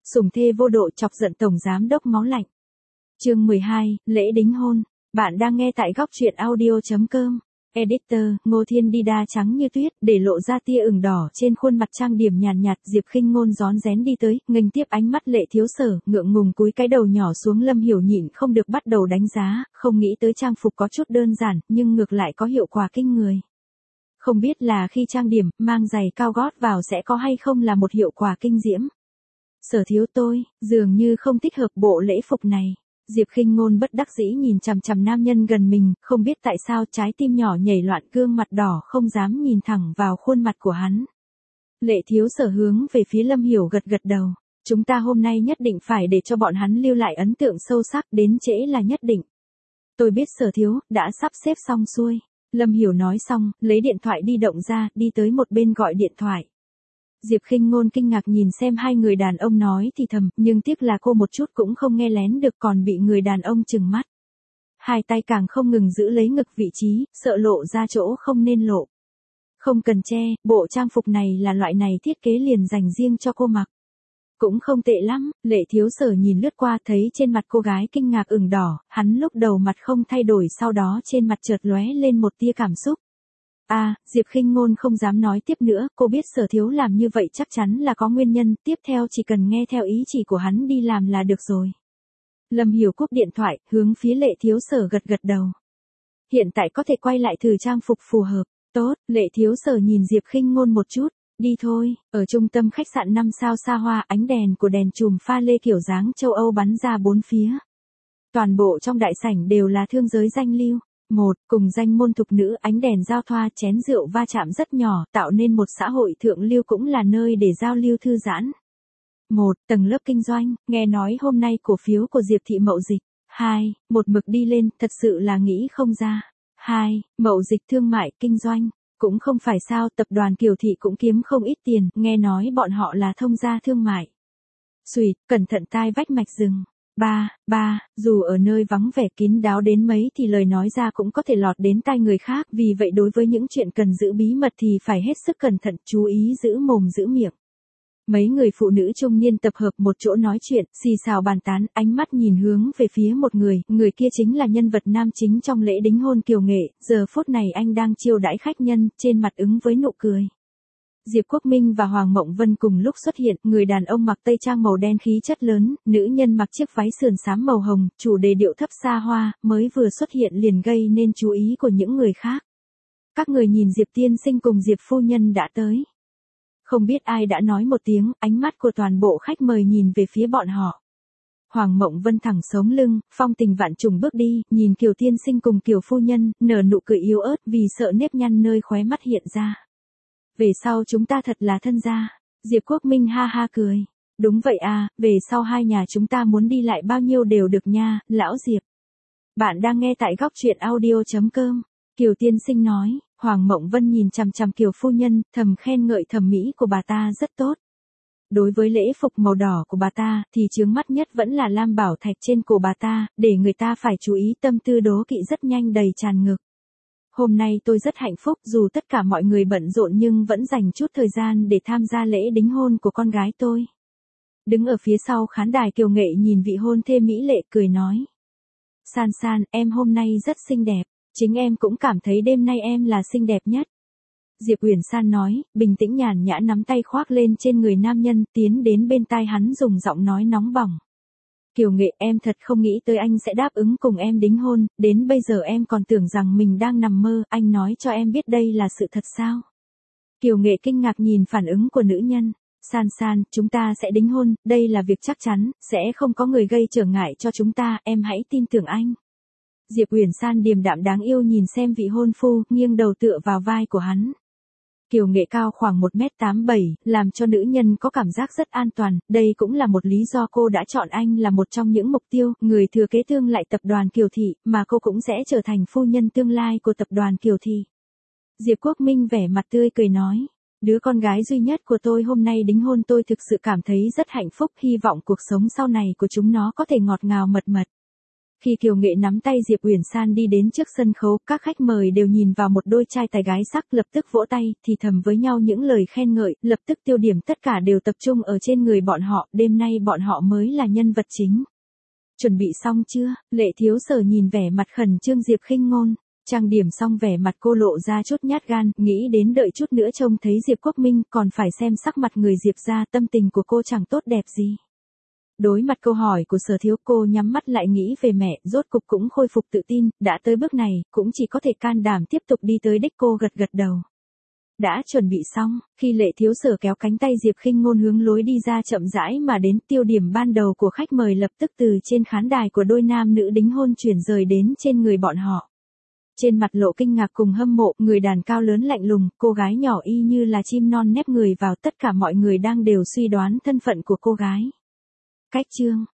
Sủng thê vô độ chọc giận tổng giám đốc máu lạnh. Chương 12, lễ đính hôn. Bạn đang nghe tại góc truyện audio.com. Editor, Ngô Thiên đi đa trắng như tuyết, để lộ ra tia ửng đỏ trên khuôn mặt trang điểm nhàn nhạt. Diệp Khinh Ngôn rón rén đi tới, nghênh tiếp ánh mắt Lệ Thiếu Sở, ngượng ngùng cúi cái đầu nhỏ xuống. Lâm Hiểu nhịn không được bắt đầu đánh giá, không nghĩ tới trang phục có chút đơn giản, nhưng ngược lại có hiệu quả kinh người. Không biết là khi trang điểm, mang giày cao gót vào sẽ có hay không là một hiệu quả kinh diễm. Sở thiếu tôi, dường như không thích hợp bộ lễ phục này. Diệp Khinh Ngôn bất đắc dĩ nhìn chằm chằm nam nhân gần mình, không biết tại sao trái tim nhỏ nhảy loạn, gương mặt đỏ không dám nhìn thẳng vào khuôn mặt của hắn. Lệ Thiếu Sở hướng về phía Lâm Hiểu gật gật đầu. Chúng ta hôm nay nhất định phải để cho bọn hắn lưu lại ấn tượng sâu sắc, đến trễ là nhất định. Tôi biết Sở thiếu, đã sắp xếp xong xuôi. Lâm Hiểu nói xong, lấy điện thoại di động ra, đi tới một bên gọi điện thoại. Diệp Khinh Ngôn kinh ngạc nhìn xem hai người đàn ông nói thì thầm, nhưng tiếc là cô một chút cũng không nghe lén được, còn bị người đàn ông trừng mắt. Hai tay càng không ngừng giữ lấy ngực vị trí, sợ lộ ra chỗ không nên lộ. Không cần che, bộ trang phục này là loại này thiết kế liền dành riêng cho cô mặc. Cũng không tệ lắm. Lệ Thiếu Sở nhìn lướt qua, thấy trên mặt cô gái kinh ngạc ửng đỏ, hắn lúc đầu mặt không thay đổi, sau đó trên mặt chợt lóe lên một tia cảm xúc. Diệp Khinh Ngôn không dám nói tiếp nữa, cô biết Sở thiếu làm như vậy chắc chắn là có nguyên nhân, tiếp theo chỉ cần nghe theo ý chỉ của hắn đi làm là được rồi. Lâm Hiểu cúp điện thoại, hướng phía Lệ Thiếu Sở gật gật đầu. Hiện tại có thể quay lại thử trang phục phù hợp. Tốt. Lệ Thiếu Sở nhìn Diệp Khinh Ngôn một chút. Đi thôi. Ở trung tâm khách sạn 5 sao xa hoa, ánh đèn của đèn chùm pha lê kiểu dáng châu Âu bắn ra bốn phía. Toàn bộ trong đại sảnh đều là thương giới danh lưu. Cùng danh môn thục nữ, ánh đèn giao thoa, chén rượu va chạm rất nhỏ, tạo nên một xã hội thượng lưu, cũng là nơi để giao lưu thư giãn. Tầng lớp kinh doanh, nghe nói hôm nay cổ phiếu của Diệp thị mậu dịch. Một mực đi lên, thật sự là nghĩ không ra. Mậu dịch thương mại, kinh doanh. Cũng không phải sao, tập đoàn Kiều Thị cũng kiếm không ít tiền, nghe nói bọn họ là thông gia thương mại. Cẩn thận tai vách mạch rừng. Dù ở nơi vắng vẻ kín đáo đến mấy thì lời nói ra cũng có thể lọt đến tai người khác, vì vậy đối với những chuyện cần giữ bí mật thì phải hết sức cẩn thận, chú ý giữ mồm giữ miệng. Mấy người phụ nữ trung niên tập hợp một chỗ nói chuyện, xì xào bàn tán, ánh mắt nhìn hướng về phía một người kia chính là nhân vật nam chính trong lễ đính hôn Kiều Nghệ, giờ phút này anh đang chiêu đãi khách nhân, trên mặt ứng với nụ cười. Diệp Quốc Minh và Hoàng Mộng Vân cùng lúc xuất hiện, người đàn ông mặc tây trang màu đen khí chất lớn, nữ nhân mặc chiếc váy sườn xám màu hồng, chủ đề điệu thấp xa hoa, mới vừa xuất hiện liền gây nên chú ý của những người khác. Các người nhìn Diệp tiên sinh cùng Diệp phu nhân đã tới. Không biết ai đã nói một tiếng, ánh mắt của toàn bộ khách mời nhìn về phía bọn họ. Hoàng Mộng Vân thẳng sống lưng, phong tình vạn trùng bước đi, nhìn Kiều tiên sinh cùng Kiều phu nhân, nở nụ cười yếu ớt vì sợ nếp nhăn nơi khóe mắt hiện ra. Về sau chúng ta thật là thân gia. Diệp Quốc Minh ha ha cười. Đúng vậy về sau hai nhà chúng ta muốn đi lại bao nhiêu đều được nha, lão Diệp. Bạn đang nghe tại góc truyện audio.com. Kiều tiên sinh nói. Hoàng Mộng Vân nhìn chằm chằm Kiều phu nhân, thầm khen ngợi thẩm mỹ của bà ta rất tốt. Đối với lễ phục màu đỏ của bà ta, thì chướng mắt nhất vẫn là lam bảo thạch trên cổ bà ta, để người ta phải chú ý, tâm tư đố kỵ rất nhanh đầy tràn ngực. Hôm nay tôi rất hạnh phúc, dù tất cả mọi người bận rộn nhưng vẫn dành chút thời gian để tham gia lễ đính hôn của con gái tôi. Đứng ở phía sau khán đài, Kiều Nghệ nhìn vị hôn thê mỹ lệ, cười nói. San San, em hôm nay rất xinh đẹp. Chính em cũng cảm thấy đêm nay em là xinh đẹp nhất. Diệp Uyển San nói, bình tĩnh nhàn nhã nắm tay khoác lên trên người nam nhân, tiến đến bên tai hắn dùng giọng nói nóng bỏng. Kiều Nghệ, em thật không nghĩ tới anh sẽ đáp ứng cùng em đính hôn, đến bây giờ em còn tưởng rằng mình đang nằm mơ, anh nói cho em biết đây là sự thật sao? Kiều Nghệ kinh ngạc nhìn phản ứng của nữ nhân. San San, chúng ta sẽ đính hôn, đây là việc chắc chắn, sẽ không có người gây trở ngại cho chúng ta, em hãy tin tưởng anh. Diệp Uyển San điềm đạm đáng yêu nhìn xem vị hôn phu, nghiêng đầu tựa vào vai của hắn. Kiều Nghệ cao khoảng 1m87, làm cho nữ nhân có cảm giác rất an toàn, đây cũng là một lý do cô đã chọn anh là một trong những mục tiêu, người thừa kế tương lại tập đoàn Kiều Thị, mà cô cũng sẽ trở thành phu nhân tương lai của tập đoàn Kiều Thị. Diệp Quốc Minh vẻ mặt tươi cười nói, đứa con gái duy nhất của tôi hôm nay đính hôn, tôi thực sự cảm thấy rất hạnh phúc, hy vọng cuộc sống sau này của chúng nó có thể ngọt ngào mật mật. Khi Kiều Nghệ nắm tay Diệp Uyển San đi đến trước sân khấu, các khách mời đều nhìn vào một đôi trai tài gái sắc, lập tức vỗ tay, thì thầm với nhau những lời khen ngợi, lập tức tiêu điểm tất cả đều tập trung ở trên người bọn họ, đêm nay bọn họ mới là nhân vật chính. Chuẩn bị xong chưa? Lệ Thiếu Sở nhìn vẻ mặt khẩn trương Diệp Khinh Ngôn. Trang điểm xong vẻ mặt cô lộ ra chút nhát gan, nghĩ đến đợi chút nữa trông thấy Diệp Quốc Minh, còn phải xem sắc mặt người Diệp ra, tâm tình của cô chẳng tốt đẹp gì. Đối mặt câu hỏi của Sở Thiếu, cô nhắm mắt lại nghĩ về mẹ, rốt cục cũng khôi phục tự tin, đã tới bước này, cũng chỉ có thể can đảm tiếp tục đi tới đích. Cô gật gật đầu. Đã chuẩn bị xong, khi Lệ Thiếu Sở kéo cánh tay Diệp Khinh Ngôn hướng lối đi ra chậm rãi mà đến, tiêu điểm ban đầu của khách mời lập tức từ trên khán đài của đôi nam nữ đính hôn chuyển rời đến trên người bọn họ. Trên mặt lộ kinh ngạc cùng hâm mộ, người đàn cao lớn lạnh lùng, cô gái nhỏ y như là chim non nép người vào, tất cả mọi người đang đều suy đoán thân phận của cô gái. Cách chương